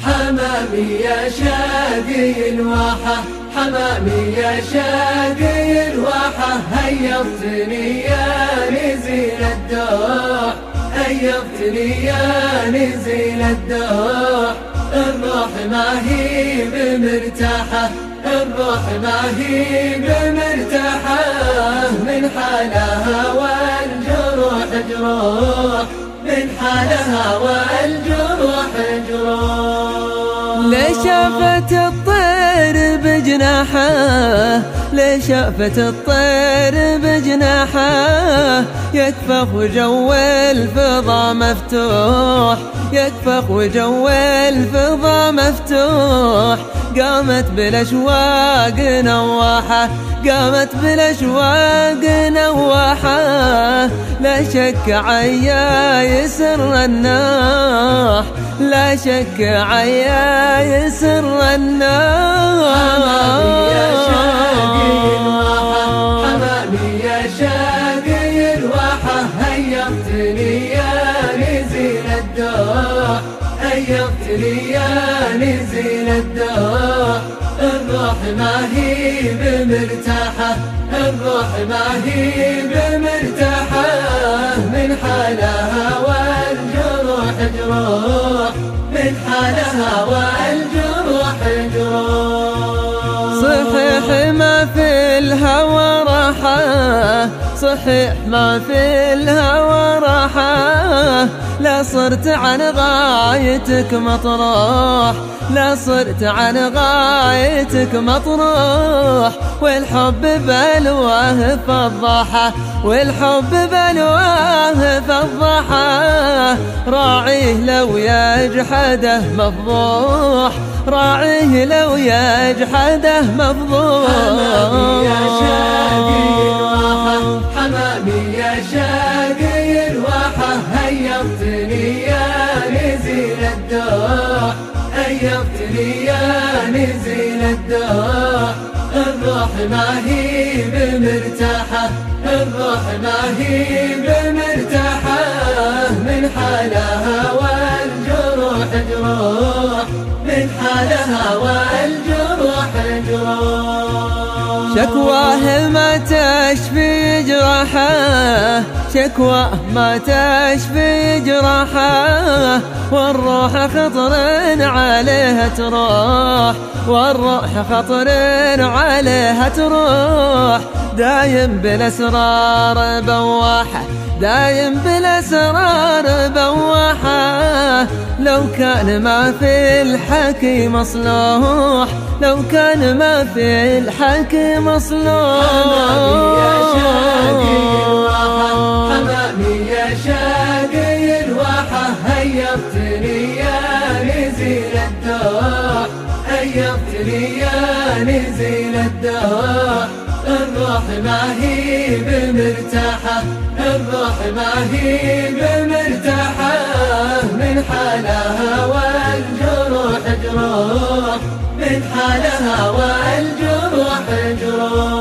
حمامي يا شاقي الواحة، حمامي يا شاقي الواحة، هيضتني يا نزيل الدوح، هيضتني يا نزيل الدوح. الروح ما هي بمرتاحة، الروح ما هي بمرتاحة، من حالها والجروح جروح، من حالها والجروح جروح. لشافت الطير بجناحه، لشافت الطير بجناحه، يكفخ وجو الفضا مفتوح، يكفخ وجو الفضا مفتوح. قامت بالأشواق نواحة، قامت بالأشواق نواحة، لا شك عيا سر الناح، لا شك عيا سر الناح. حمامي يا شاقي الواحة، حمامي يا شاقي الواحة، هيضتني يا نزيل الدوح، هيضتني يا نزيل الدوح. الروح ما هي بمرتاحة، الروح ما هي بمرتاحة، من حالها والجروح جروح، من حالها والجروح جروح. صحيح ما في الهوى راحة، صحيح ما في الهوى راحة، لا صرت عن غايتك مطروح، لا صرت عن غايتك مطروح. والحب بلواه فضاحة، والحب بلواه فضاحة، راعيه لو يجحده مفضوح، راعيه لو يجحده مفضوح. حمامي يا شاقي الواحة، حمامي يا شاقي الواحة، هيضتني يا نزيل الدوح، هيضتني يا نزيل الدوح. الروح ما هي بمرتاحة، الروح ما هي بمرتاحة، من حالها والجروح جروح، من حالها والجروح جروح. شكواه ما تشفي جراحه، شكواه ما تشفي جراحه، والروح خطر عليها تروح، والروح خطر عليها تروح. دايم بالأسرار بواحة، دايم بالأسرار بواحة، لو كان ما في الحكي مصلوح، لو كان ما في الحكي مصلوح. حمامي يا شاقي الواحة، حمامي يا شاقي الواحة، هيضتني يا نزيل الدوح، هيضتني يا نزيل الدوح. الروح ما هي بمرتاحة، الروح ما هي بمرتاحة، من حالها والجروح جروح، من حالها والجروح جروح.